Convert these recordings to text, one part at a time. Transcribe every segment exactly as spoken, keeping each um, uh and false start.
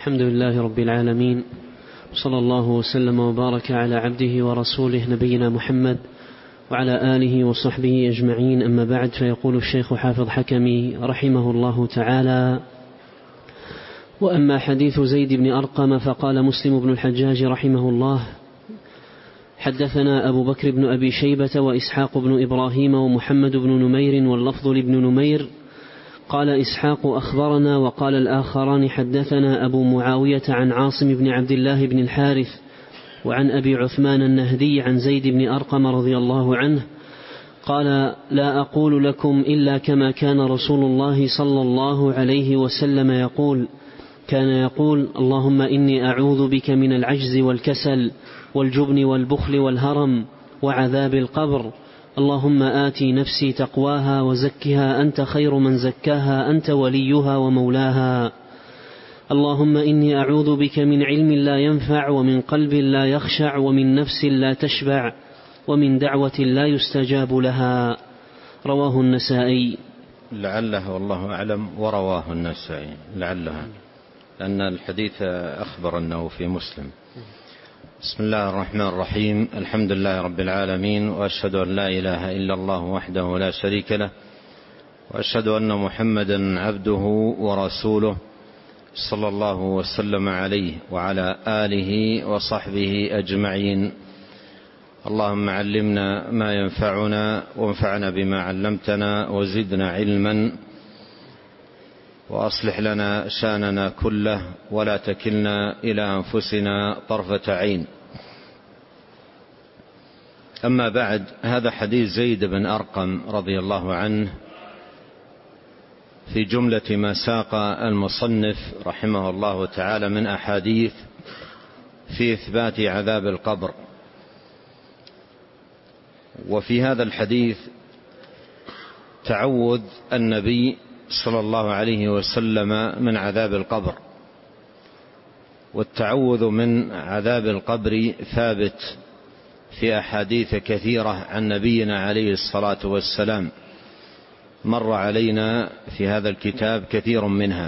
الحمد لله رب العالمين، صلى الله وسلم وبارك على عبده ورسوله نبينا محمد وعلى آله وصحبه أجمعين. أما بعد، فيقول الشيخ حافظ حكمي رحمه الله تعالى: وأما حديث زيد بن أرقم فقال مسلم بن الحجاج رحمه الله: حدثنا أبو بكر بن أبي شيبة وإسحاق بن إبراهيم ومحمد بن نمير واللفظ لابن نمير. قال إسحاق: أخبرنا. وقال الآخران: حدثنا أبو معاوية عن عاصم بن عبد الله بن الحارث وعن أبي عثمان النهدي عن زيد بن أرقم رضي الله عنه قال: لا أقول لكم إلا كما كان رسول الله صلى الله عليه وسلم يقول. كان يقول: اللهم إني أعوذ بك من العجز والكسل والجبن والبخل والهرم وعذاب القبر. اللهم آتي نفسي تقواها وزكها أنت خير من زكاها أنت وليها ومولاها. اللهم إني أعوذ بك من علم لا ينفع ومن قلب لا يخشع ومن نفس لا تشبع ومن دعوة لا يستجاب لها. رواه النسائي. لعله والله أعلم ورواه النسائي، لعلها، لأن الحديث أخبر أنه في مسلم. بسم الله الرحمن الرحيم. الحمد لله رب العالمين، وأشهد أن لا إله إلا الله وحده لا شريك له، وأشهد أن محمدا عبده ورسوله صلى الله وسلم عليه وعلى آله وصحبه أجمعين. اللهم علمنا ما ينفعنا وانفعنا بما علمتنا وزدنا علما، وأصلح لنا شأننا كله ولا تكلنا إلى أنفسنا طرفة عين. أما بعد، هذا حديث زيد بن أرقم رضي الله عنه في جملة ما ساق المصنف رحمه الله تعالى من أحاديث في إثبات عذاب القبر. وفي هذا الحديث تعوذ النبي صلى الله عليه وسلم من عذاب القبر، والتعوذ من عذاب القبر ثابت في أحاديث كثيرة عن نبينا عليه الصلاة والسلام، مر علينا في هذا الكتاب كثير منها.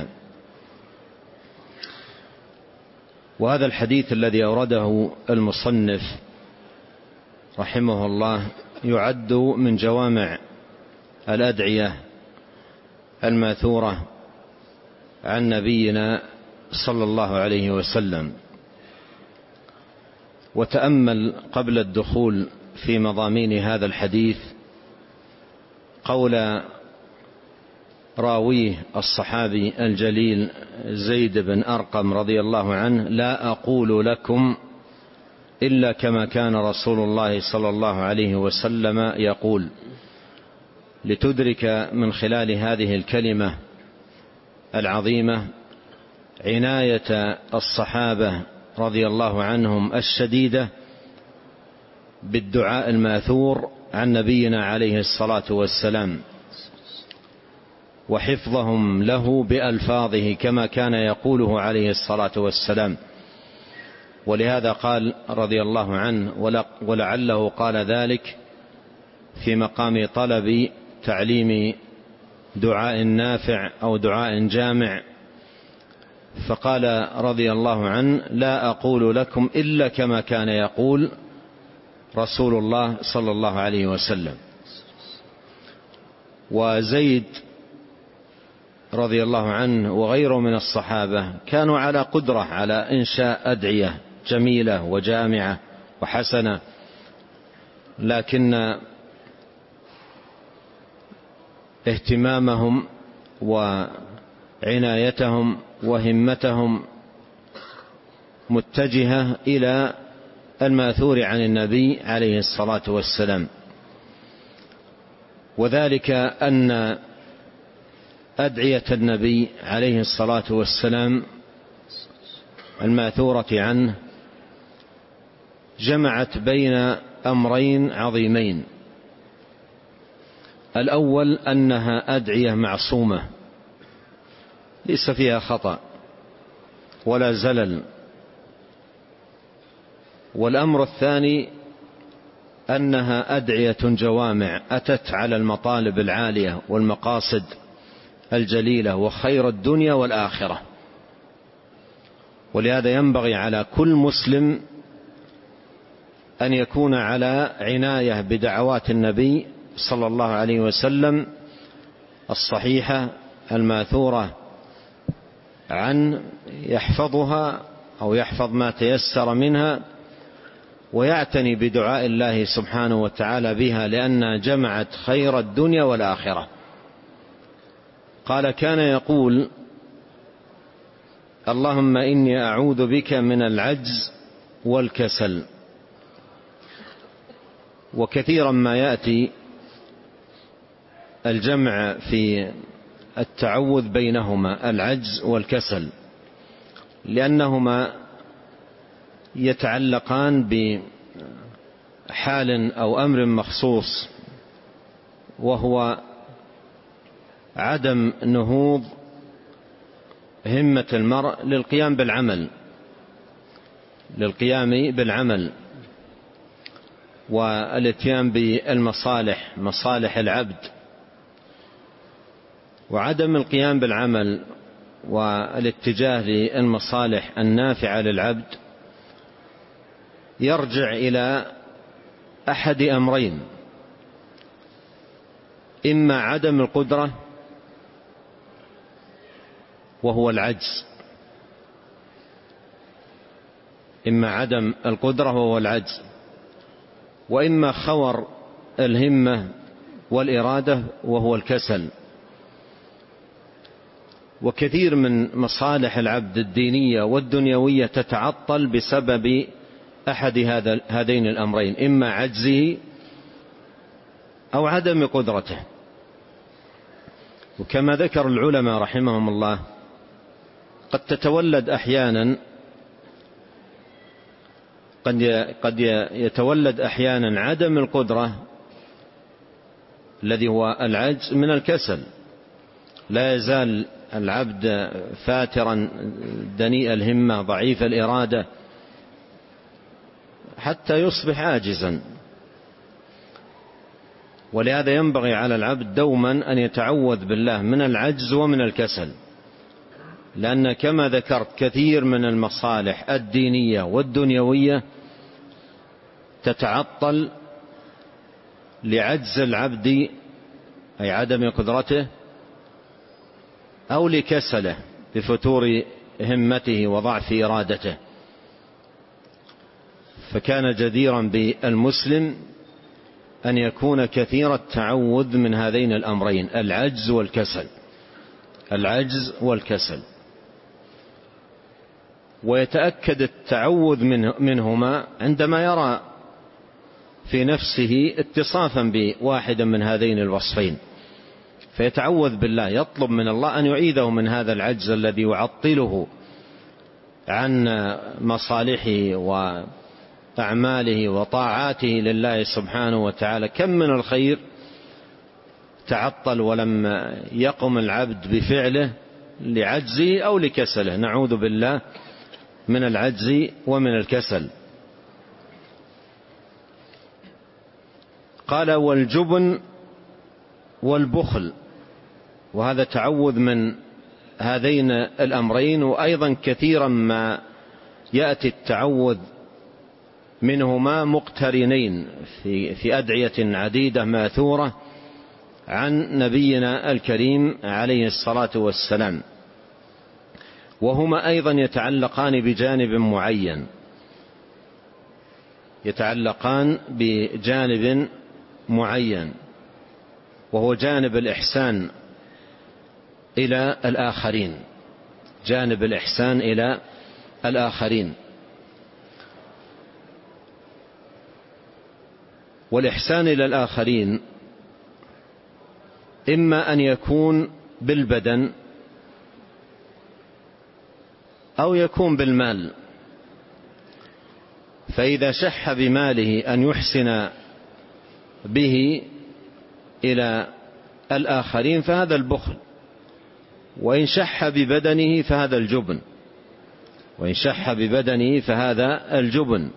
وهذا الحديث الذي أورده المصنف رحمه الله يعد من جوامع الأدعية الماثورة عن نبينا صلى الله عليه وسلم. وتأمل قبل الدخول في مضامين هذا الحديث قول راويه الصحابي الجليل زيد بن أرقم رضي الله عنه: لا أقول لكم إلا كما كان رسول الله صلى الله عليه وسلم يقول، لتدرك من خلال هذه الكلمة العظيمة عناية الصحابة رضي الله عنهم الشديدة بالدعاء الماثور عن نبينا عليه الصلاة والسلام، وحفظهم له بألفاظه كما كان يقوله عليه الصلاة والسلام. ولهذا قال رضي الله عنه: ولعله قال ذلك في مقام طلب تعليم دعاء نافع أو دعاء جامع، فقال رضي الله عنه: لا أقول لكم إلا كما كان يقول رسول الله صلى الله عليه وسلم. وزيد رضي الله عنه وغيره من الصحابة كانوا على قدرة على إنشاء أدعية جميلة وجامعة وحسنة، لكن اهتمامهم وعنايتهم وهمتهم متجهة إلى الماثور عن النبي عليه الصلاة والسلام. وذلك أن أدعية النبي عليه الصلاة والسلام الماثورة عنه جمعت بين أمرين عظيمين: الأول أنها أدعية معصومة ليس فيها خطأ ولا زلل، والأمر الثاني أنها أدعية جوامع أتت على المطالب العالية والمقاصد الجليلة وخير الدنيا والآخرة. ولهذا ينبغي على كل مسلم أن يكون على عناية بدعوات النبي صلى الله عليه وسلم الصحيحة الماثورة عن يحفظها أو يحفظ ما تيسر منها، ويعتني بدعاء الله سبحانه وتعالى بها، لأنها جمعت خير الدنيا والآخرة. قال: كان يقول: اللهم إني أعوذ بك من العجز والكسل. وكثيرا ما يأتي الجمع في التعوذ بينهما، العجز والكسل، لأنهما يتعلقان بحال أو أمر مخصوص، وهو عدم نهوض همة المرء للقيام بالعمل للقيام بالعمل والاتيان بالمصالح، مصالح العبد. وعدم القيام بالعمل والاتجاه للمصالح النافعة للعبد يرجع إلى أحد أمرين: إما عدم القدرة وهو العجز، إما عدم القدرة وهو العجز، وإما خور الهمة والإرادة وهو الكسل. وكثير من مصالح العبد الدينية والدنيوية تتعطل بسبب أحد هذين الأمرين: إما عجزه أو عدم قدرته. وكما ذكر العلماء رحمهم الله، قد تتولد أحيانا قد يتولد أحيانا عدم القدرة الذي هو العجز من الكسل. لا يزال العبد فاترا دنيء الهمة ضعيف الإرادة حتى يصبح عاجزا. ولهذا ينبغي على العبد دوما أن يتعوذ بالله من العجز ومن الكسل، لأن كما ذكرت كثير من المصالح الدينية والدنيوية تتعطل لعجز العبد، أي عدم قدرته، أو لكسله بفتور همته وضعف إرادته. فكان جديرا بالمسلم أن يكون كثير التعوذ من هذين الأمرين: العجز والكسل، العجز والكسل. ويتأكد التعوذ منهما عندما يرى في نفسه اتصافا بواحد من هذين الوصفين، فيتعوذ بالله، يطلب من الله أن يعيذه من هذا العجز الذي يعطله عن مصالحه وأعماله وطاعاته لله سبحانه وتعالى. كم من الخير تعطل ولم يقم العبد بفعله لعجزه أو لكسله. نعوذ بالله من العجز ومن الكسل. قال: والجبن والبخل. وهذا تعوذ من هذين الأمرين. وأيضا كثيرا ما يأتي التعوذ منهما مقترنين في, في أدعية عديدة ماثورة عن نبينا الكريم عليه الصلاة والسلام، وهما أيضا يتعلقان بجانب معين، يتعلقان بجانب معين وهو جانب الإحسان إلى الآخرين، جانب الإحسان إلى الآخرين. والإحسان إلى الآخرين إما أن يكون بالبدن أو يكون بالمال. فإذا شح بماله أن يحسن به إلى الآخرين فهذا البخل، وإن شح ببدنه فهذا الجبن، وإن شح ببدنه فهذا الجبن.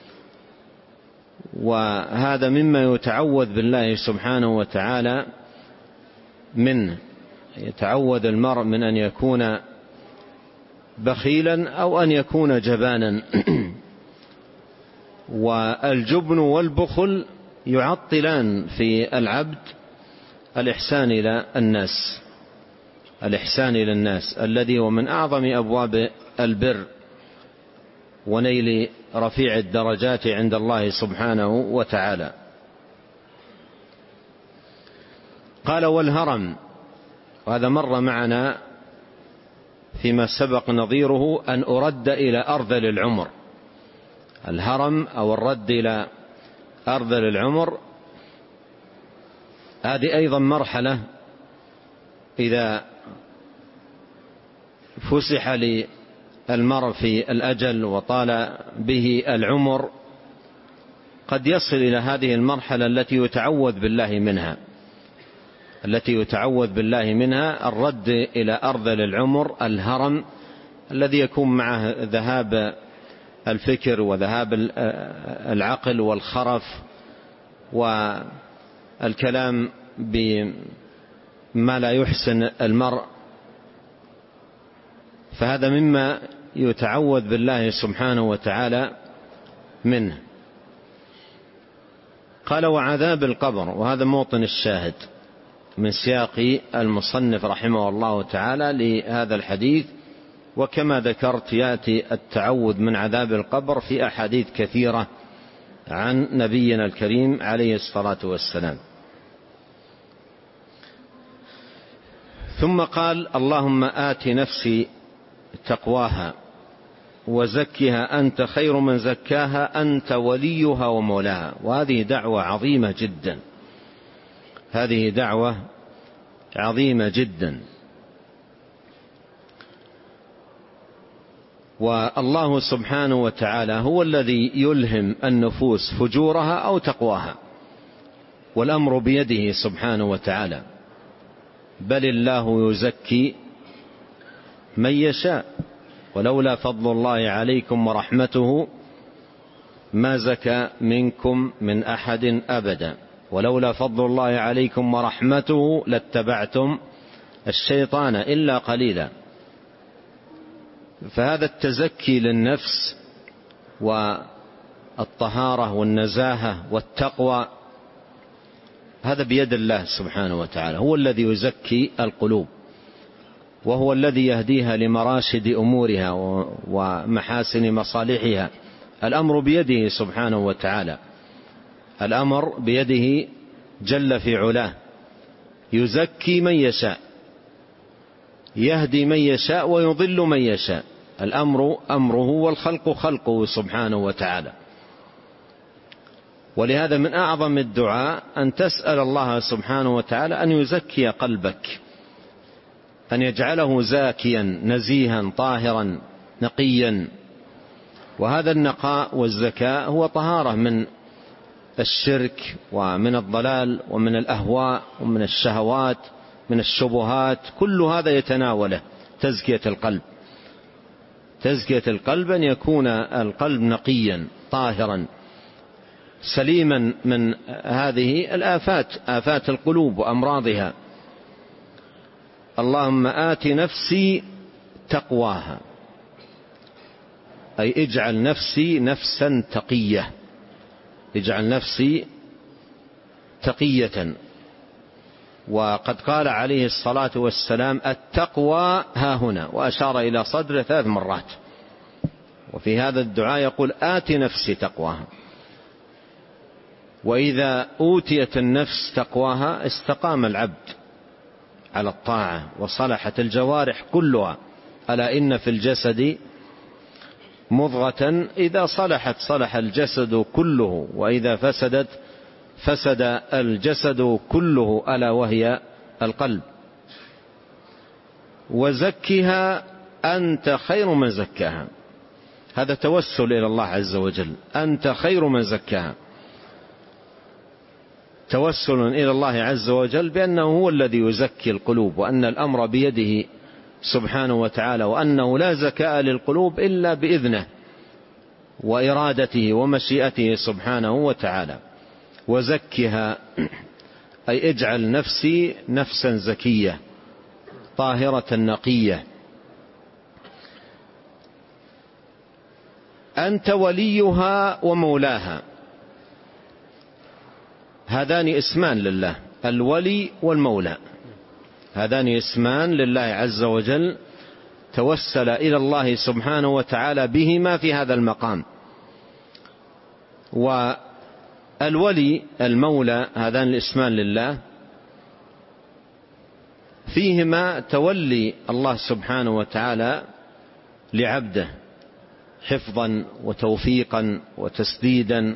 وهذا مما يتعوذ بالله سبحانه وتعالى منه. يتعوذ المرء من أن يكون بخيلا أو أن يكون جبانا. والجبن والبخل يعطلان في العبد الإحسان إلى الناس، الإحسان إلى الناس الذي هو من أعظم أبواب البر ونيل رفيع الدرجات عند الله سبحانه وتعالى. قال والهرم، وهذا مر معنا فيما سبق نظيره، أن أرد إلى أرذل العمر. الهرم أو الرد إلى أرذل العمر هذه أيضا مرحلة إذا فسح للمرء في الأجل وطال به العمر قد يصل إلى هذه المرحلة التي يتعوذ بالله منها التي يتعوذ بالله منها الرد إلى أرذل العمر، الهرم الذي يكون معه ذهاب الفكر وذهاب العقل والخرف والكلام بما لا يحسن المرء، فهذا مما يتعوذ بالله سبحانه وتعالى منه. قال وعذاب القبر، وهذا موطن الشاهد من سياق المصنف رحمه الله تعالى لهذا الحديث. وكما ذكرت يأتي التعوذ من عذاب القبر في أحاديث كثيرة عن نبينا الكريم عليه الصلاة والسلام. ثم قال اللهم آت نفسي تقواها وزكها أنت خير من زكاها أنت وليها ومولاها. وهذه دعوة عظيمة جدا، هذه دعوة عظيمة جدا. والله سبحانه وتعالى هو الذي يلهم النفوس فجورها أو تقواها، والأمر بيده سبحانه وتعالى، بل الله يزكي من يشاء ولولا فضل الله عليكم ورحمته ما زكى منكم من أحد أبدا ولولا فضل الله عليكم ورحمته لاتبعتم الشيطان إلا قليلا. فهذا التزكي للنفس والطهارة والنزاهة والتقوى هذا بيد الله سبحانه وتعالى، هو الذي يزكي القلوب وهو الذي يهديها لمراشد أمورها ومحاسن مصالحها. الأمر بيده سبحانه وتعالى، الأمر بيده جل في علاه، يزكي من يشاء، يهدي من يشاء ويضل من يشاء. الأمر أمره والخلق خلقه سبحانه وتعالى. ولهذا من أعظم الدعاء أن تسأل الله سبحانه وتعالى أن يزكي قلبك، أن يجعله زاكيا نزيها طاهرا نقيا. وهذا النقاء والزكاء هو طهارة من الشرك ومن الضلال ومن الأهواء ومن الشهوات من الشبهات، كل هذا يتناوله تزكية القلب. تزكية القلب أن يكون القلب نقيا طاهرا سليما من هذه الآفات، آفات القلوب وأمراضها. اللهم آت نفسي تقواها، أي اجعل نفسي نفسا تقية، اجعل نفسي تقية. وقد قال عليه الصلاة والسلام التقوى ها هنا، وأشار إلى صدره ثلاث مرات. وفي هذا الدعاء يقول آت نفسي تقواها. وإذا أوتيت النفس تقواها استقام العبد على الطاعة وصلحت الجوارح كلها. ألا إن في الجسد مضغة إذا صلحت صلح الجسد كله وإذا فسدت فسد الجسد كله، ألا وهي القلب. وزكها أنت خير من زكاها، هذا توسل إلى الله عز وجل، أنت خير من زكاها، توسل إلى الله عز وجل بأنه هو الذي يزكي القلوب، وأن الأمر بيده سبحانه وتعالى، وأنه لا زكاء للقلوب إلا بإذنه وإرادته ومشيئته سبحانه وتعالى. وزكها أي اجعل نفسي نفسا زكية طاهرة نقية. أنت وليها ومولاها. هذان اسمان لله، الولي والمولى، هذان اسمان لله عز وجل توسل إلى الله سبحانه وتعالى بهما في هذا المقام. والولي المولى هذان الاسمان لله فيهما تولي الله سبحانه وتعالى لعبده حفظا وتوفيقا وتسديدا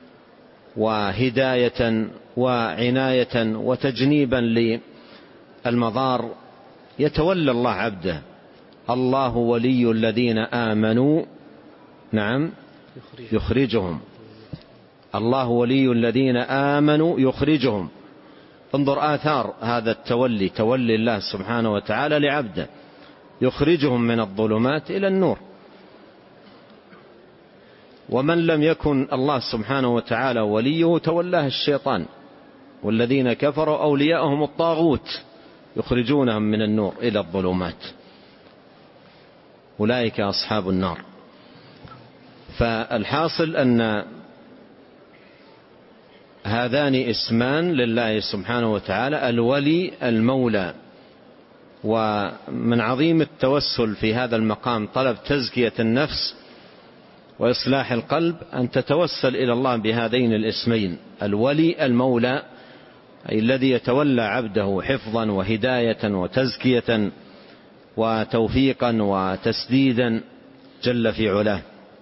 وهداية وعناية وتجنيبا للمضار. يتولى الله عبده. الله ولي الذين آمنوا نعم يخرجهم، الله ولي الذين آمنوا يخرجهم. انظر آثار هذا التولي، تولي الله سبحانه وتعالى لعبده، يخرجهم من الظلمات إلى النور. ومن لم يكن الله سبحانه وتعالى وليه تولاه الشيطان، والذين كفروا أولياءهم الطاغوت يخرجونهم من النور إلى الظلمات، أولئك أصحاب النار. فالحاصل أن هذان اسمان لله سبحانه وتعالى، الولي المولى. ومن عظيم التوسل في هذا المقام طلب تزكية النفس وإصلاح القلب، أن تتوسل إلى الله بهذين الاسمين، الولي المولى، أي الذي يتولى عبده حفظا وهداية وتزكية وتوفيقا وتسديدا جل في علاه.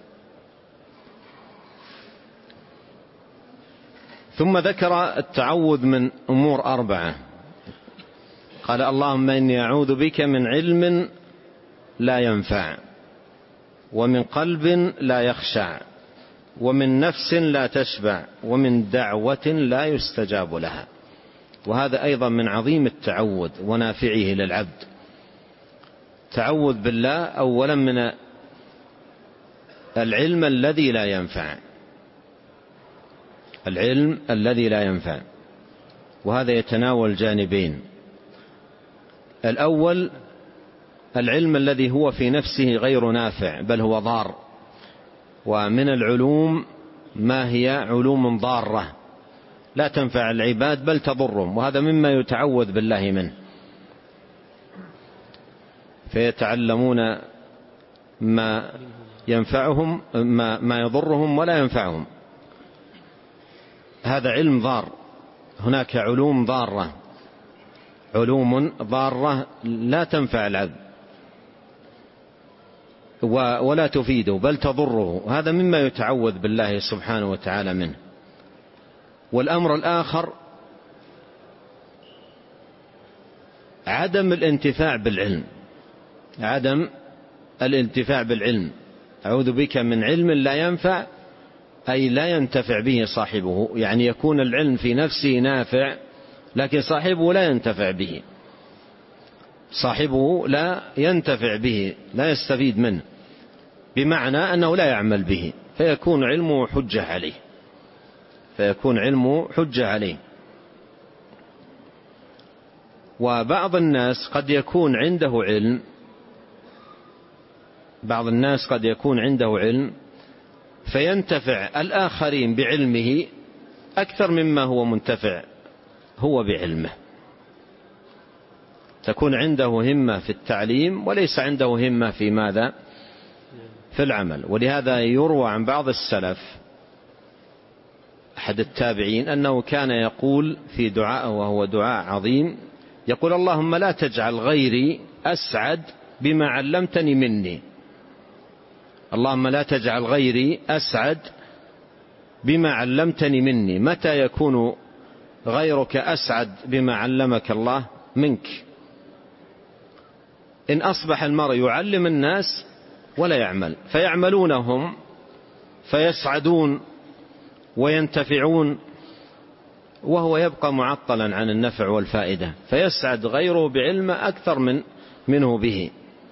ثم ذكر التعوذ من أمور أربعة، قال اللهم إني أعوذ بك من علم لا ينفع، ومن قلب لا يخشع، ومن نفس لا تشبع، ومن دعوة لا يستجاب لها. وهذا أيضا من عظيم التعوذ ونافعه للعبد. تعوذ بالله أولا من العلم الذي لا ينفع، العلم الذي لا ينفع، وهذا يتناول جانبين. الأول العلم الذي هو في نفسه غير نافع بل هو ضار، ومن العلوم ما هي علوم ضارة لا تنفع العباد بل تضرهم، وهذا مما يتعوذ بالله منه. فيتعلمون ما ينفعهم ما, ما يضرهم ولا ينفعهم، هذا علم ضار. هناك علوم ضارة، علوم ضارة لا تنفع العبد ولا تفيده بل تضره، هذا مما يتعوذ بالله سبحانه وتعالى منه. والأمر الآخر عدم الانتفاع بالعلم، عدم الانتفاع بالعلم. أعوذ بك من علم لا ينفع، أي لا ينتفع به صاحبه، يعني يكون العلم في نفسه نافع لكن صاحبه لا ينتفع به، صاحبه لا ينتفع به لا يستفيد منه، بمعنى أنه لا يعمل به، فيكون علمه حجة عليه، فيكون علمه حجة عليه. وبعض الناس قد يكون عنده علم، بعض الناس قد يكون عنده علم فينتفع الآخرين بعلمه أكثر مما هو منتفع هو بعلمه، تكون عنده همة في التعليم وليس عنده همة في ماذا؟ في العمل. ولهذا يروى عن بعض السلف أحد التابعين أنه كان يقول في دعاء وهو دعاء عظيم، يقول اللهم لا تجعل غيري أسعد بما علمتني مني، اللهم لا تجعل غيري أسعد بما علمتني مني. متى يكون غيرك أسعد بما علمك الله منك؟ إن أصبح المرء يعلم الناس ولا يعمل، فيعملونهم فيسعدون وينتفعون وهو يبقى معطلا عن النفع والفائدة، فيسعد غيره بعلمه أكثر من منه به.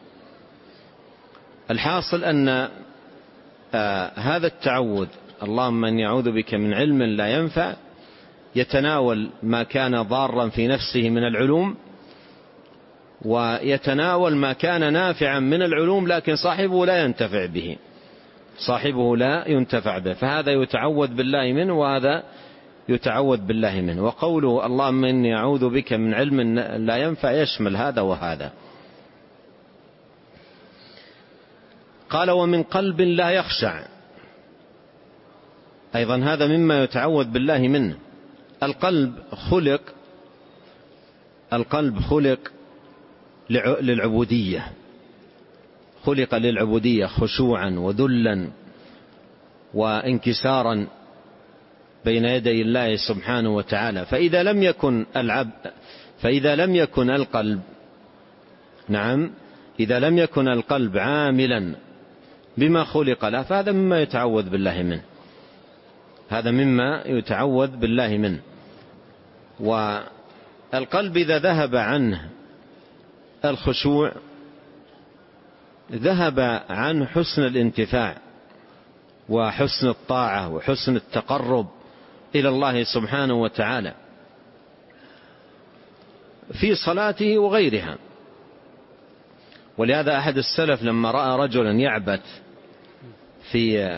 الحاصل أن آه هذا التعوذ اللهم إني أعوذ بك من علم لا ينفع يتناول ما كان ضارا في نفسه من العلوم، ويتناول ما كان نافعا من العلوم لكن صاحبه لا ينتفع به، صاحبه لا ينتفع به، فهذا يتعوذ بالله منه وهذا يتعوذ بالله منه. وقوله اللهم إني أعوذ بك من علم لا ينفع يشمل هذا وهذا. قال ومن قلب لا يخشع، أيضا هذا مما يتعوذ بالله منه. القلب خلق القلب خلق للعبودية، خلق للعبودية خشوعا وذلا وانكسارا بين يدي الله سبحانه وتعالى. فإذا لم يكن العبد فإذا لم يكن القلب نعم إذا لم يكن القلب عاملا بما خلق له فهذا مما يتعوذ بالله منه، هذا مما يتعوذ بالله منه. والقلب إذا ذهب عنه الخشوع ذهب عن حسن الانتفاع وحسن الطاعة وحسن التقرب إلى الله سبحانه وتعالى في صلاته وغيرها. ولهذا أحد السلف لما رأى رجلا يعبث في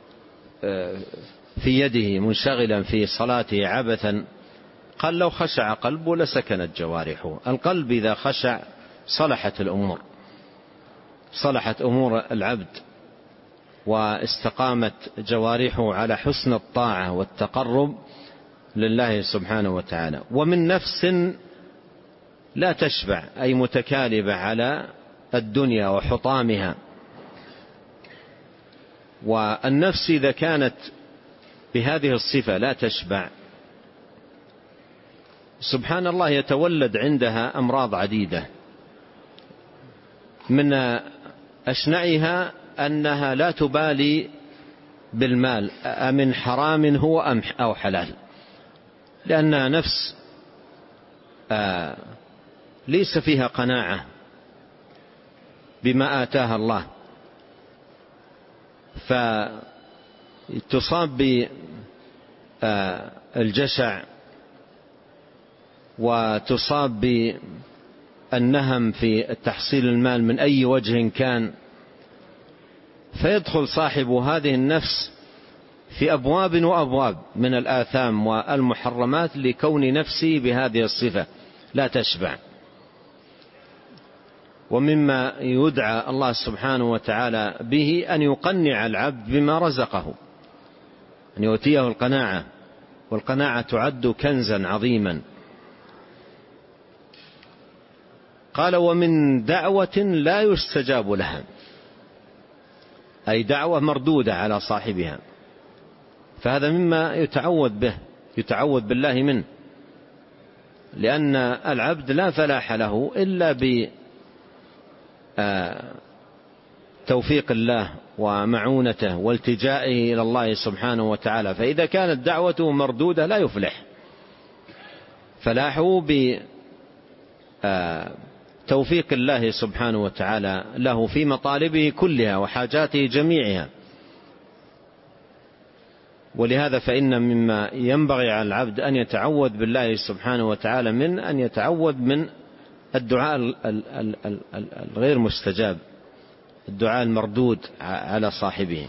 في يده منشغلا في صلاته عبثا قال لو خشع قلبه لسكنت جوارحه. القلب إذا خشع صلحت الأمور، صلحت أمور العبد واستقامت جوارحه على حسن الطاعة والتقرب لله سبحانه وتعالى. ومن نفس لا تشبع أي متكالبة على الدنيا وحطامها. والنفس إذا كانت بهذه الصفة لا تشبع سبحان الله يتولد عندها أمراض عديدة، من أشنعها أنها لا تبالي بالمال أمن حرام هو أم أو حلال، لأنها نفس آه ليس فيها قناعة بما آتاها الله، فتصاب بالجشع وتصاب بالنهم في تحصيل المال من أي وجه كان، فيدخل صاحب هذه النفس في أبواب وأبواب من الآثام والمحرمات لكون نفسه بهذه الصفة لا تشبع. ومما يدعى الله سبحانه وتعالى به أن يقنع العبد بما رزقه، أن يؤتيه القناعة، والقناعة تعد كنزا عظيما. قال ومن دعوة لا يستجاب لها، أي دعوة مردودة على صاحبها، فهذا مما يتعوذ به يتعوذ بالله منه، لأن العبد لا فلاح له إلا بتوفيق الله ومعونته والتجائه إلى الله سبحانه وتعالى. فإذا كانت دعوته مردودة لا يفلح، فلاحه بتوفيق الله سبحانه وتعالى له في مطالبه كلها وحاجاته جميعها. ولهذا فإن مما ينبغي على العبد أن يتعوذ بالله سبحانه وتعالى من أن يتعوذ من الدعاء الغير مستجاب، الدعاء المردود على صاحبه.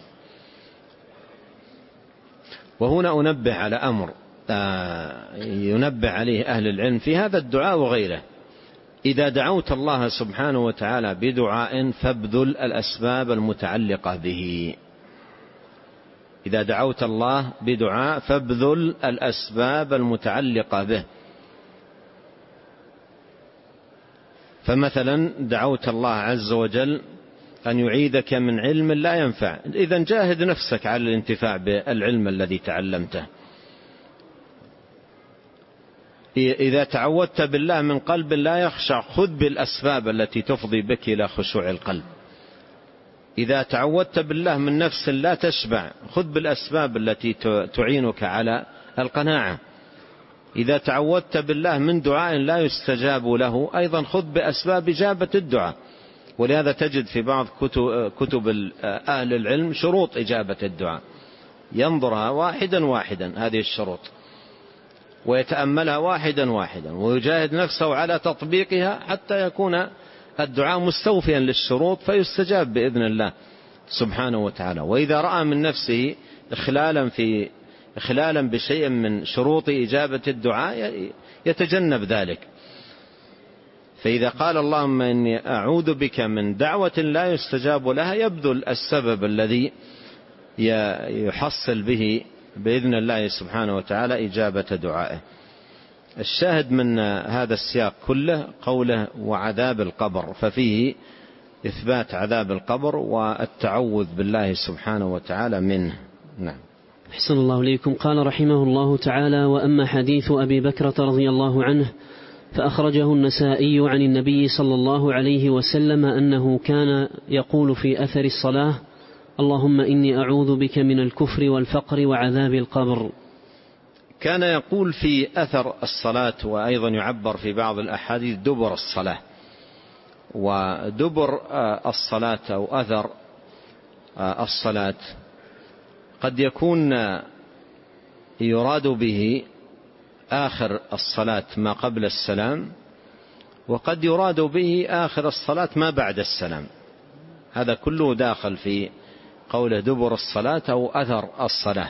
وهنا أنبه على أمر ينبه عليه أهل العلم في هذا الدعاء وغيره. إذا دعوت الله سبحانه وتعالى بدعاء فابذل الأسباب المتعلقة به. إذا دعوت الله بدعاء فابذل الأسباب المتعلقة به. فمثلا دعوت الله عز وجل أن يعيذك من علم لا ينفع، إذا جاهد نفسك على الانتفاع بالعلم الذي تعلمته. إذا تعودت بالله من قلب لا يخشع خذ بالأسباب التي تفضي بك إلى خشوع القلب. إذا تعودت بالله من نفس لا تشبع خذ بالأسباب التي تعينك على القناعة. إذا تعودت بالله من دعاء لا يستجاب له أيضا خذ بأسباب إجابة الدعاء. ولهذا تجد في بعض كتب أهل العلم شروط إجابة الدعاء، ينظرها واحدا واحدا هذه الشروط ويتأملها واحدا واحدا ويجاهد نفسه على تطبيقها حتى يكون الدعاء مستوفيا للشروط فيستجاب بإذن الله سبحانه وتعالى. وإذا رأى من نفسه إخلالا في إخلالا بشيء من شروط إجابة الدعاء يتجنب ذلك. فإذا قال اللهم إني أعوذ بك من دعوة لا يستجاب لها يبذل السبب الذي يحصل به بإذن الله سبحانه وتعالى إجابة دعائه. الشاهد من هذا السياق كله قوله وعذاب القبر، ففيه إثبات عذاب القبر والتعوذ بالله سبحانه وتعالى منه. نعم. أحسن الله إليكم. قال رحمه الله تعالى: وأما حديث أبي بكرة رضي الله عنه فأخرجه النسائي عن النبي صلى الله عليه وسلم أنه كان يقول في أثر الصلاة: اللهم إني أعوذ بك من الكفر والفقر وعذاب القبر. كان يقول في أثر الصلاة، وأيضا يعبر في بعض الأحاديث دبر الصلاة. ودبر الصلاة أو أثر الصلاة قد يكون يراد به آخر الصلاة ما قبل السلام، وقد يراد به آخر الصلاة ما بعد السلام. هذا كله داخل في قوله دبر الصلاة أو أثر الصلاة.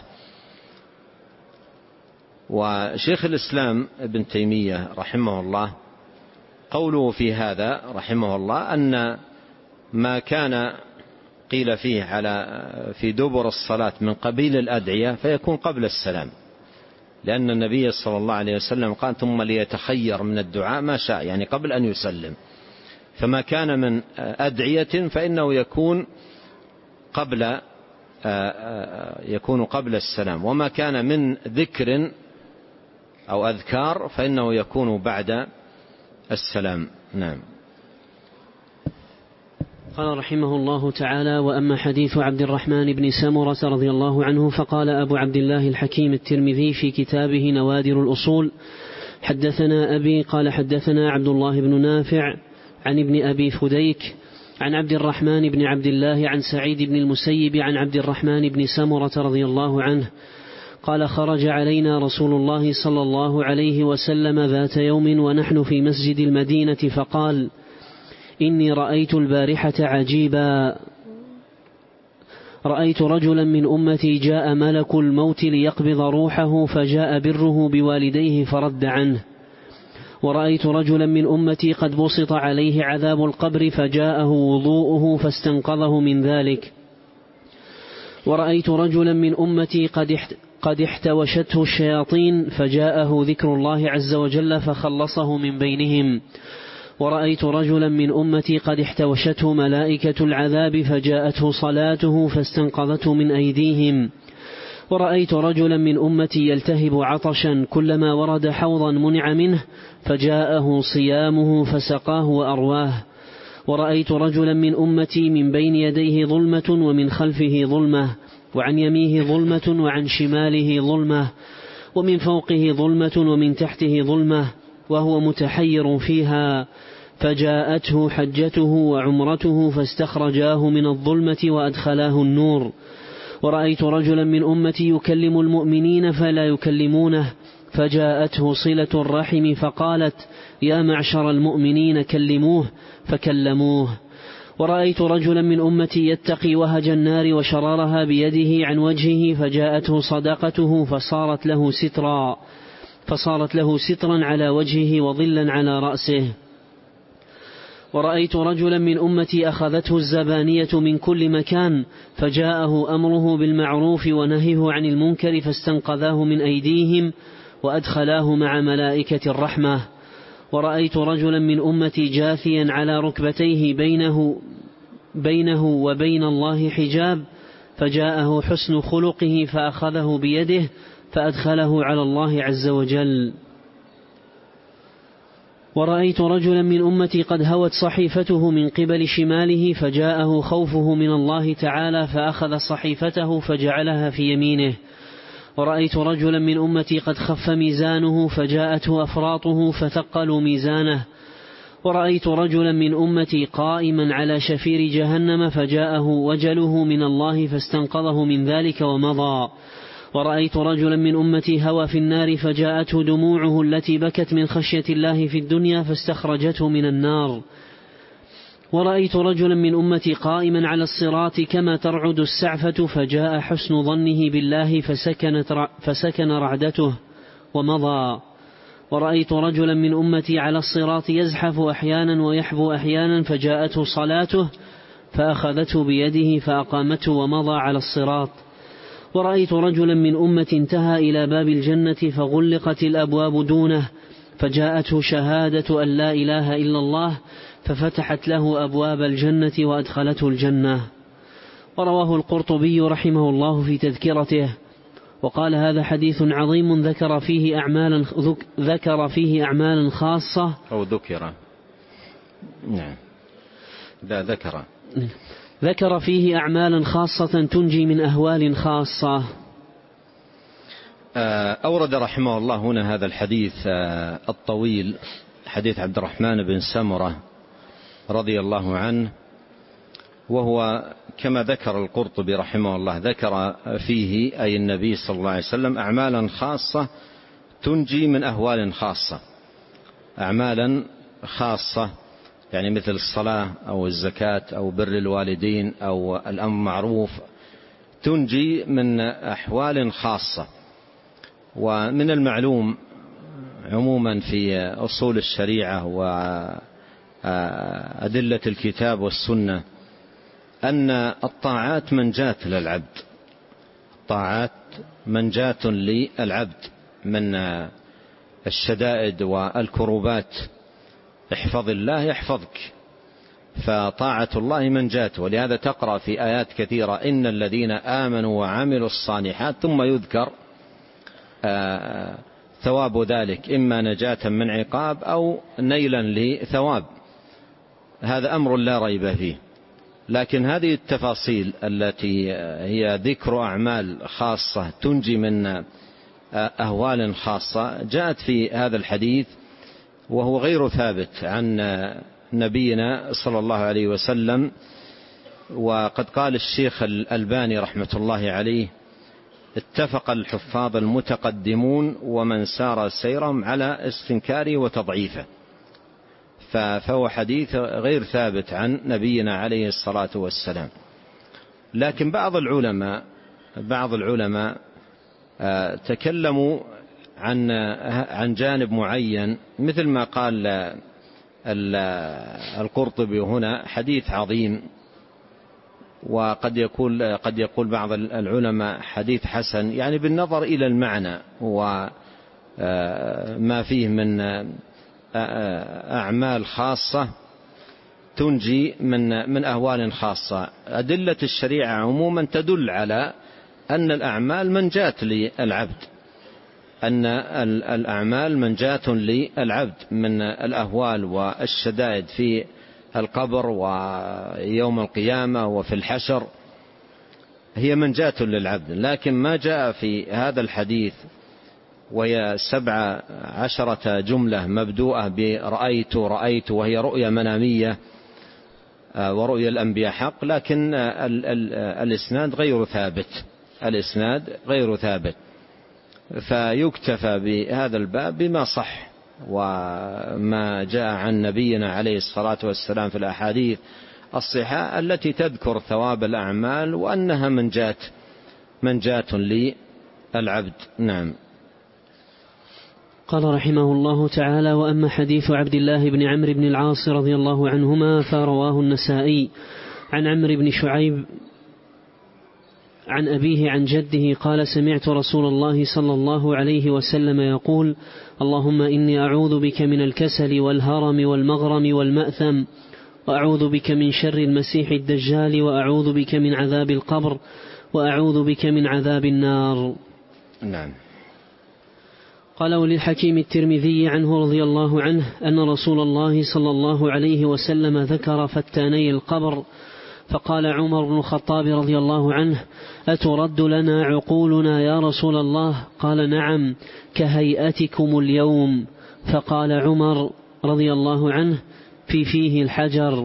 وشيخ الإسلام ابن تيمية رحمه الله قوله في هذا رحمه الله أن ما كان قيل فيه على في دبر الصلاة من قبيل الأدعية فيكون قبل السلام، لأن النبي صلى الله عليه وسلم قال ثم ليتخير من الدعاء ما شاء، يعني قبل أن يسلم. فما كان من أدعية فإنه يكون قبل يكون قبل السلام، وما كان من ذكر أو أذكار فإنه يكون بعد السلام. نعم. قال رحمه الله تعالى: وأما حديث عبد الرحمن بن سمرة رضي الله عنه فقال أبو عبد الله الحكيم الترمذي في كتابه نوادر الأصول: حدثنا أبي قال حدثنا عبد الله بن نافع عن ابن أبي فديك عن عبد الرحمن بن عبد الله عن سعيد بن المسيب عن عبد الرحمن بن سمرة رضي الله عنه قال: خرج علينا رسول الله صلى الله عليه وسلم ذات يوم ونحن في مسجد المدينة فقال: إني رأيت البارحة عجيبا، رأيت رجلا من أمتي جاء ملك الموت ليقبض روحه فجاء بره بوالديه فرد عنه، ورأيت رجلا من أمتي قد بسط عليه عذاب القبر فجاءه وضوءه فاستنقذه من ذلك، ورأيت رجلا من أمتي قد قد احتوشته الشياطين فجاءه ذكر الله عز وجل فخلصه من بينهم، ورأيت رجلا من أمتي قد احتوشته ملائكة العذاب فجاءته صلاته فاستنقذته من أيديهم، ورأيت رجلا من أمتي يلتهب عطشا كلما ورد حوضا منع منه فجاءه صيامه فسقاه وأرواه، ورأيت رجلا من أمتي من بين يديه ظلمة ومن خلفه ظلمة وعن يمينه ظلمة وعن شماله ظلمة ومن فوقه ظلمة ومن تحته ظلمة وهو متحير فيها، فجاءته حجته وعمرته فاستخرجاه من الظلمة وأدخلاه النور، ورأيت رجلا من أمتي يكلم المؤمنين فلا يكلمونه فجاءته صلة الرحم فقالت: يا معشر المؤمنين كلموه فكلموه، ورأيت رجلا من أمتي يتقي وهج النار وشرارها بيده عن وجهه فجاءته صدقته فصارت له سترا فصارت له سترا على وجهه وظلا على رأسه، ورأيت رجلا من أمتي أخذته الزبانية من كل مكان فجاءه أمره بالمعروف ونهيه عن المنكر فاستنقذاه من أيديهم وأدخلاه مع ملائكة الرحمة، ورأيت رجلا من أمتي جاثيا على ركبتيه بينه, بينه وبين الله حجاب فجاءه حسن خلقه فأخذه بيده فأدخله على الله عز وجل، ورأيت رجلا من أمتي قد هوت صحيفته من قبل شماله فجاءه خوفه من الله تعالى فأخذ صحيفته فجعلها في يمينه، ورأيت رجلا من أمتي قد خف ميزانه فجاءته أفراطه فثقلوا ميزانه، ورأيت رجلا من أمتي قائما على شفير جهنم فجاءه وجله من الله فاستنقذه من ذلك ومضى، ورأيت رجلا من أمتي هوى في النار فجاءته دموعه التي بكت من خشية الله في الدنيا فاستخرجته من النار، ورأيت رجلا من أمتي قائما على الصراط كما ترعد السعفة فجاء حسن ظنه بالله فسكنت فسكن رعدته ومضى. ورأيت رجلا من أمتي على الصراط يزحف أحيانا ويحبو أحيانا فجاءته صلاته فأخذته بيده فأقامته ومضى على الصراط. ورأيت رجلا من أمتي انتهى إلى باب الجنة فغلقت الأبواب دونه فجاءته شهادة أن لا إله إلا الله ففتحت له أبواب الجنة وأدخلته الجنة. ورواه القرطبي رحمه الله في تذكرته وقال هذا حديث عظيم ذكر فيه أعمالا ذكر فيه أعمالا خاصة أو ذكر نعم لا ذكر ذكر فيه أعمالا خاصة تنجي من أهوال خاصة. أورد رحمه الله هنا هذا الحديث الطويل حديث عبد الرحمن بن سمرة رضي الله عنه، وهو كما ذكر القرطبي رحمه الله ذكر فيه أي النبي صلى الله عليه وسلم أعمالا خاصة تنجي من أهوال خاصة، أعمالا خاصة يعني مثل الصلاة أو الزكاة أو بر الوالدين أو الأمر معروف تنجي من أحوال خاصة. ومن المعلوم عموما في أصول الشريعة وأدلة الكتاب والسنة أن الطاعات منجاة للعبد، الطاعات منجاة للعبد من الشدائد والكروبات. احفظ الله يحفظك، فطاعة الله منجاة. ولهذا تقرأ في آيات كثيرة إن الذين آمنوا وعملوا الصالحات ثم يذكر آه ثواب ذلك إما نجاة من عقاب أو نيلا لثواب، هذا أمر لا ريب فيه. لكن هذه التفاصيل التي هي ذكر أعمال خاصة تنجي من أهوال خاصة جاءت في هذا الحديث، وهو غير ثابت عن نبينا صلى الله عليه وسلم. وقد قال الشيخ الألباني رحمة الله عليه اتفق الحفاظ المتقدمون ومن سار سيرهم على استنكاره وتضعيفه، فهو حديث غير ثابت عن نبينا عليه الصلاة والسلام. لكن بعض العلماء بعض العلماء تكلموا عن عن جانب معين، مثل ما قال القرطبي هنا حديث عظيم، وقد يقول قد يقول بعض العلماء حديث حسن، يعني بالنظر إلى المعنى وما فيه من أعمال خاصة تنجي من من أهوال خاصة. أدلة الشريعة عموما تدل على أن الأعمال منجاة للعبد، أن الأعمال منجاة للعبد من الأهوال والشدائد في القبر ويوم القيامة وفي الحشر، هي منجاة للعبد. لكن ما جاء في هذا الحديث وهي سبع عشرة جملة مبدوءة برأيت رأيت وهي رؤية منامية ورؤية الأنبياء حق، لكن ال ال الإسناد غير ثابت، الإسناد غير ثابت، فيكتفى بهذا الباب بما صح وما جاء عن نبينا عليه الصلاة والسلام في الأحاديث الصحيحة التي تذكر ثواب الأعمال وأنها منجاة منجاة للعبد. نعم. قال رحمه الله تعالى: وأما حديث عبد الله بن عمرو بن العاص رضي الله عنهما فرواه النسائي عن عمرو بن شعيب عن أبيه عن جده قال: سمعت رسول الله صلى الله عليه وسلم يقول: اللهم إني أعوذ بك من الكسل والهرم والمغرم والمأثم، وأعوذ بك من شر المسيح الدجال، وأعوذ بك من عذاب القبر، وأعوذ بك من عذاب النار. نعم. قال: وللحكيم الترمذي عنه رضي الله عنه أن رسول الله صلى الله عليه وسلم ذكر فتاني القبر، فقال عمر بن الخطاب رضي الله عنه: أترد لنا عقولنا يا رسول الله؟ قال: نعم، كهيئتكم اليوم. فقال عمر رضي الله عنه: في فيه الحجر.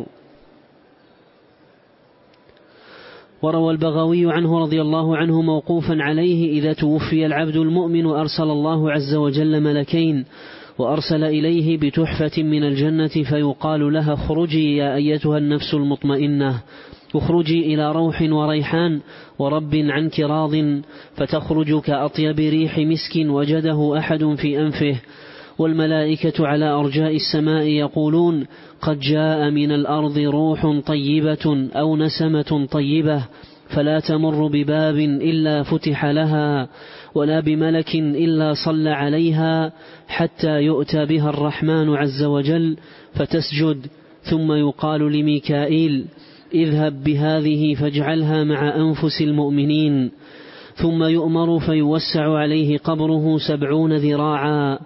وروى البغوي عنه رضي الله عنه موقوفا عليه: إذا توفي العبد المؤمن أرسل الله عز وجل ملكين، وأرسل إليه بتحفة من الجنة فيقال لها اخرجي يا أيتها النفس المطمئنة، اخرجي إلى روح وريحان ورب عنك راض، فتخرج كأطيب ريح مسك وجده أحد في أنفه. والملائكة على أرجاء السماء يقولون قد جاء من الأرض روح طيبة أو نسمة طيبة، فلا تمر بباب إلا فتح لها ولا بملك إلا صلى عليها حتى يؤتى بها الرحمن عز وجل فتسجد، ثم يقال لميكائيل اذهب بهذه فاجعلها مع أنفس المؤمنين، ثم يؤمر فيوسع عليه قبره سبعون ذراعا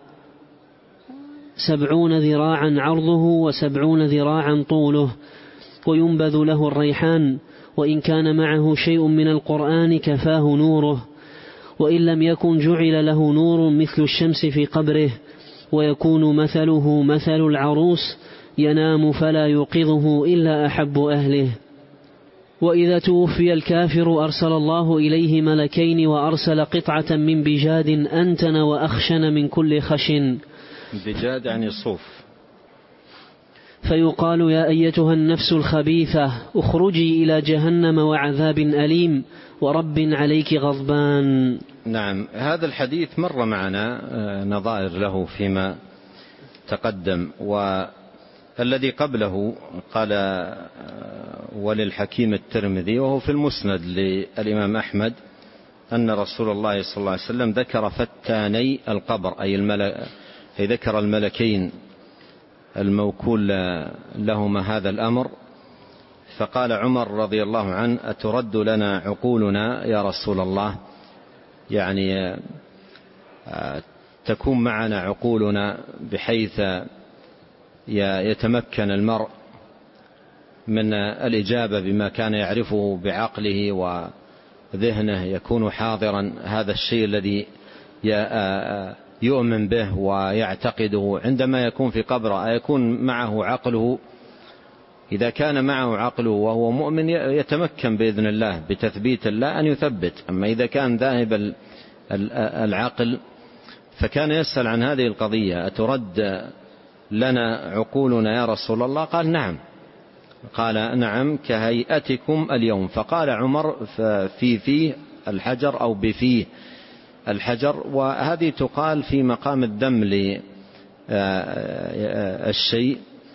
سبعون ذراعا عرضه وسبعون ذراعا طوله، وينبذ له الريحان، وإن كان معه شيء من القرآن كفاه نوره، وإن لم يكن جعل له نور مثل الشمس في قبره، ويكون مثله مثل العروس ينام فلا يوقظه إلا أحب أهله. وإذا توفي الكافر أرسل الله إليه ملكين، وأرسل قطعة من بجاد أنتن وأخشن من كل خشن. بجاد يعني صوف. فيقال يا أيتها النفس الخبيثة اخرجي إلى جهنم وعذاب أليم ورب عليك غضبان. نعم، هذا الحديث مر معنا نظائر له فيما تقدم. والذي قبله قال وللحكيم الترمذي وهو في المسند للإمام أحمد أن رسول الله صلى الله عليه وسلم ذكر فتاني القبر، أي الملك، ذكر الملكين الموكول لهما هذا الأمر. فقال عمر رضي الله عنه أترد لنا عقولنا يا رسول الله، يعني تكون معنا عقولنا بحيث يتمكن المرء من الإجابة بما كان يعرفه بعقله وذهنه، يكون حاضرا هذا الشيء الذي يؤمن به ويعتقده عندما يكون في قبره، أيكون معه عقله؟ إذا كان معه عقله وهو مؤمن يتمكن بإذن الله بتثبيت الله أن يثبت. أما إذا كان ذاهب العقل فكان يسأل عن هذه القضية أترد لنا عقولنا يا رسول الله؟ قال نعم. قال نعم كهيئتكم اليوم. فقال عمر في فيه الحجر أو بفيه الحجر، وهذه تقال في مقام الذم للشيء.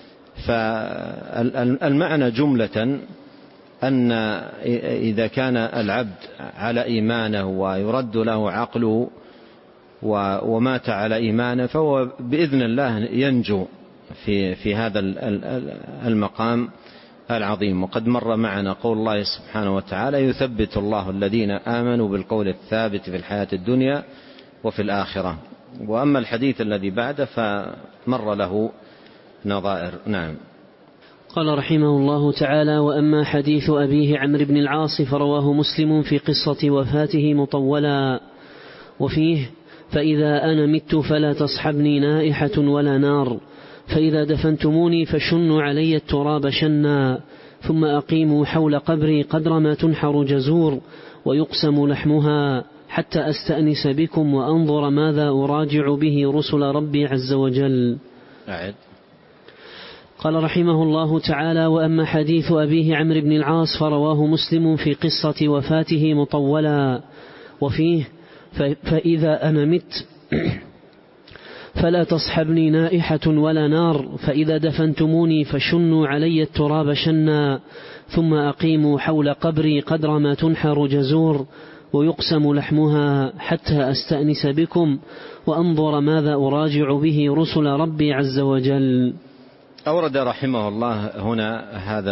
فالمعنى جملة أن إذا كان العبد على إيمانه ويرد له عقله ومات على إيمانه فهو بإذن الله ينجو في في هذا المقام العظيم. وقد مر معنا قول الله سبحانه وتعالى يثبت الله الذين آمنوا بالقول الثابت في الحياة الدنيا وفي الآخرة. وأما الحديث الذي بعده فمر له نظائر. نعم. قال رحمه الله تعالى وأما حديث أبيه عمرو بن العاص فرواه مسلم في قصة وفاته مطولا، وفيه فإذا أنا مت فلا تصحبني نائحة ولا نار، فإذا دفنتموني فشنوا علي التراب شنا، ثم أقيموا حول قبري قدر ما تنحر جزور ويقسم لحمها حتى أستأنس بكم وأنظر ماذا أراجع به رسل ربي عز وجل. أعد. قال رحمه الله تعالى وأما حديث أبيه عمرو بن العاص فرواه مسلم في قصة وفاته مطولا، وفيه فإذا أنا مت فلا تصحبني نائحة ولا نار، فإذا دفنتموني فشنوا علي التراب شنا، ثم أقيموا حول قبري قدر ما تنحر جزور ويقسم لحمها حتى أستأنس بكم وأنظر ماذا أراجع به رسل ربي عز وجل. أورد رحمه الله هنا هذا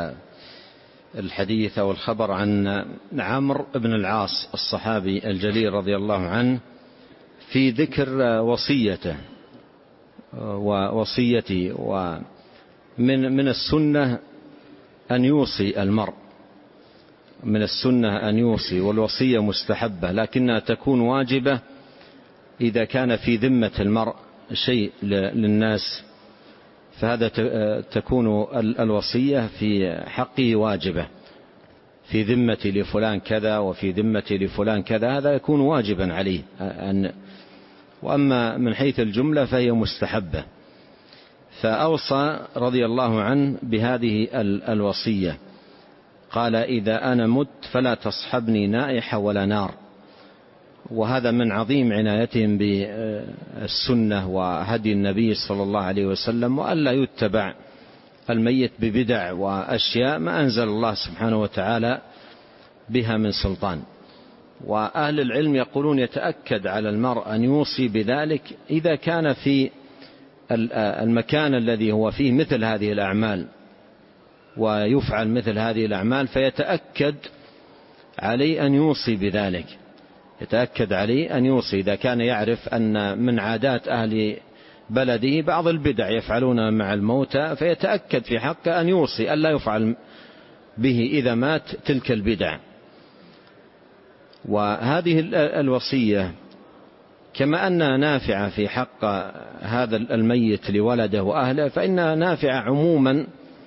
الحديث أو الخبر عن عمرو بن العاص الصحابي الجليل رضي الله عنه في ذكر وصيته ووصيته. ومن من السنة أن يوصي المرء، من السنة أن يوصي، والوصية مستحبة لكنها تكون واجبة إذا كان في ذمة المرء شيء للناس، فهذا تكون الوصية في حقه واجبة. في ذمتي لفلان كذا وفي ذمتي لفلان كذا، هذا يكون واجبا عليه أن وأما من حيث الجملة فهي مستحبة. فأوصى رضي الله عنه بهذه الوصية، قال: إذا أنا مت فلا تصحبني نائحة ولا نار. وهذا من عظيم عنايتهم بالسنة وهدي النبي صلى الله عليه وسلم، وألا يتبع الميت ببدع وأشياء ما أنزل الله سبحانه وتعالى بها من سلطان. وأهل العلم يقولون يتأكد على المرء أن يوصي بذلك إذا كان في المكان الذي هو فيه مثل هذه الأعمال ويفعل مثل هذه الأعمال، فيتأكد عليه أن يوصي بذلك، يتأكد عليه أن يوصي. إذا كان يعرف أن من عادات أهل بلده بعض البدع يفعلون مع الموتى، فيتأكد في حقه أن يوصي ألا يفعل به إذا مات تلك البدع. وهذه الوصية كما أنها نافعة في حق هذا الميت لولده وأهله، فإنها نافعة عموما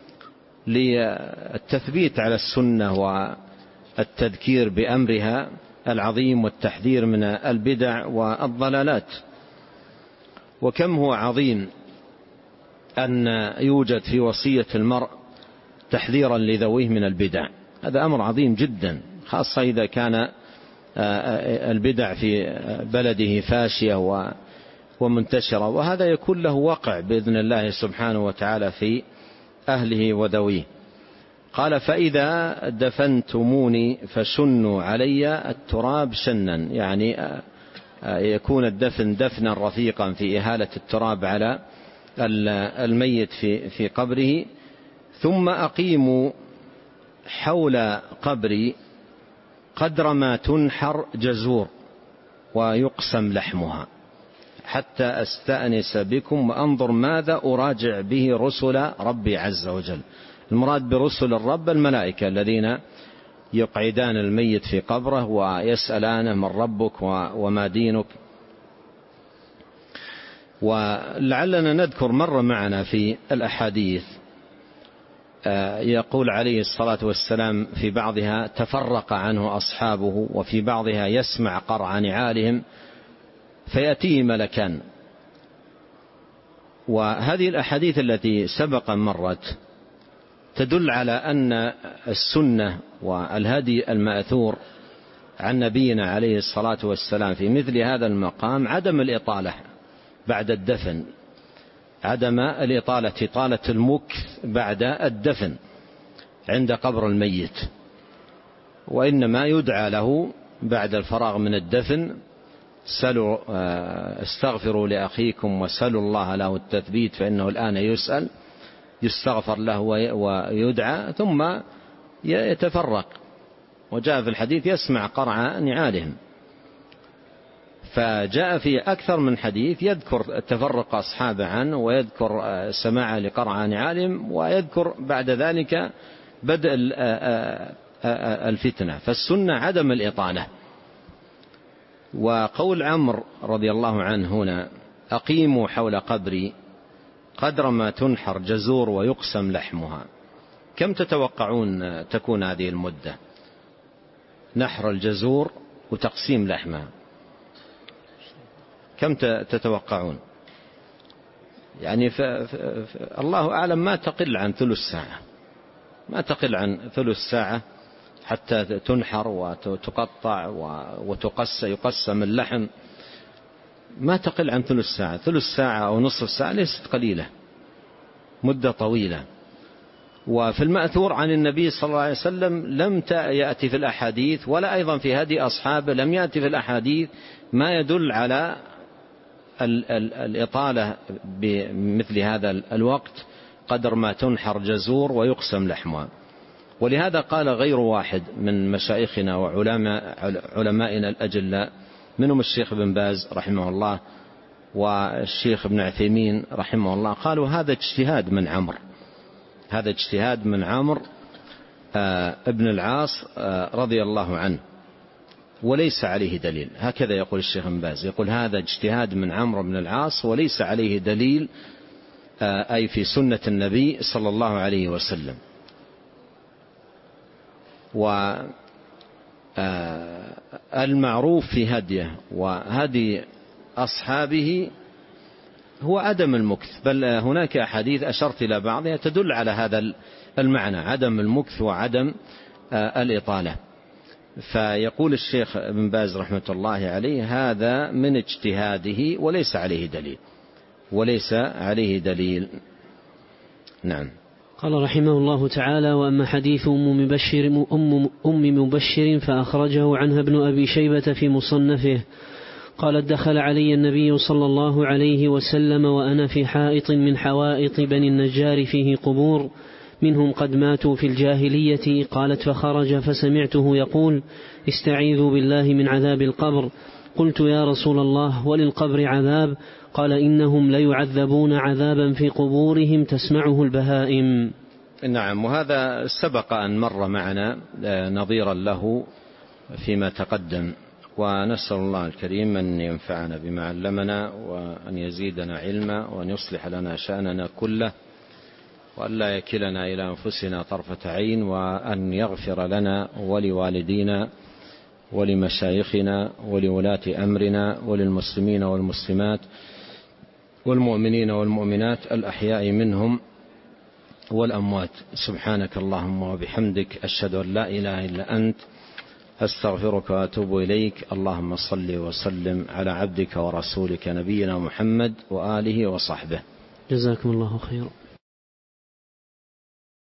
للتثبيت على السنة والتذكير بأمرها العظيم والتحذير من البدع والضلالات. وكم هو عظيم أن يوجد في وصية المرء تحذيرا لذويه من البدع، هذا أمر عظيم جدا، خاصة إذا كان البدع في بلده فاشية ومنتشرة، وهذا يكون له وقع بإذن الله سبحانه وتعالى في أهله وذويه. قال: فإذا دفنتموني فشنوا علي التراب شنا، يعني يكون الدفن دفنا رفيقا في إهالة التراب على الميت في في قبره. ثم أقيموا حول قبري قدر ما تنحر جزور ويقسم لحمها، حتى أستأنس بكم وأنظر ماذا أراجع به رسل ربي عز وجل. المراد برسل الرب الملائكة الذين يقعدان الميت في قبره ويسألانه: من ربك وما دينك؟ ولعلنا نذكر مرة معنا في الأحاديث يقول عليه الصلاة والسلام في بعضها: تفرق عنه أصحابه، وفي بعضها: يسمع قرع نعالهم فيأتيه ملكان. وهذه الأحاديث التي سبق مرت تدل على أن السنة والهدي المأثور عن نبينا عليه الصلاة والسلام في مثل هذا المقام عدم الإطالة بعد الدفن، عدم الإطالة، إطالة المكث بعد الدفن عند قبر الميت، وإنما يدعى له بعد الفراغ من الدفن: سلوا استغفروا لأخيكم وسلوا الله له التثبيت فإنه الآن يسأل، يستغفر له ويدعى، ثم يتفرق. وجاء في الحديث: يسمع قرع نعالهم. فجاء في أكثر من حديث يذكر تفرق أصحابه عنه، ويذكر سماع لقرع نعالهم، ويذكر بعد ذلك بدء الفتنة. فالسنة عدم الإطالة. وقول عمرو رضي الله عنه هنا: أقيموا حول قبري قدر ما تنحر جزور ويقسم لحمها، كم تتوقعون تكون هذه المدة؟ نحر الجزور وتقسيم لحمها كم تتوقعون؟ يعني ف... ف... ف... الله أعلم ما تقل عن ثلث ساعة، ما تقل عن ثلث ساعة حتى تنحر وتقطع وتقسم يقسم اللحم، ما تقل عن ثلث ساعة. ثلث ساعة أو نصف ساعة ليست قليلة، مدة طويلة. وفي المأثور عن النبي صلى الله عليه وسلم لم يأتي في الأحاديث ولا أيضا في هدي أصحابه لم يأتي في الأحاديث ما يدل على الإطالة بمثل هذا الوقت قدر ما تنحر جزور ويقسم لحمها. ولهذا قال غير واحد من مشايخنا وعلمائنا الأجلاء، منهم الشيخ ابن باز رحمه الله والشيخ ابن عثيمين رحمه الله، قالوا هذا اجتهاد من عمرو، هذا اجتهاد من عمرو ابن العاص رضي الله عنه وليس عليه دليل. هكذا يقول الشيخ ابن باز، يقول هذا اجتهاد من عمرو بن العاص وليس عليه دليل، أي في سنة النبي صلى الله عليه وسلم. والمعروف في هديه وهدي أصحابه هو عدم المكث، بل هناك أحاديث أشرت إلى بعضها تدل على هذا المعنى، عدم المكث وعدم الإطالة. فيقول الشيخ ابن باز رحمة الله عليه هذا من اجتهاده وليس عليه دليل وليس عليه دليل. نعم. قال رحمه الله تعالى: وأما حديث أم مبشر, أم, أم مبشر فأخرجه عنها ابن أبي شيبة في مصنفه قالت: دخل علي النبي صلى الله عليه وسلم وأنا في حائط من حوائط بني النجار فيه قبور منهم قد ماتوا في الجاهلية. قالت: فخرج فسمعته يقول: استعيذوا بالله من عذاب القبر. قلت: يا رسول الله وللقبر عذاب؟ قال: إنهم ليعذبون عذابا في قبورهم تسمعه البهائم. نعم. وهذا سبق أن مر معنا نظيرا له فيما تقدم، ونسأل الله الكريم أن ينفعنا بما علمنا وأن يزيدنا علما وأن يصلح لنا شأننا كله وأن لا يكلنا إلى أنفسنا طرفة عين، وأن يغفر لنا ولوالدينا ولمشايخنا ولولاة أمرنا وللمسلمين والمسلمات والمؤمنين والمؤمنات الأحياء منهم والأموات. سبحانك اللهم وبحمدك، أشهد أن لا إله إلا أنت، أستغفرك وأتوب إليك. اللهم صل وسلم على عبدك ورسولك نبينا محمد وآله وصحبه. جزاكم الله خيرا.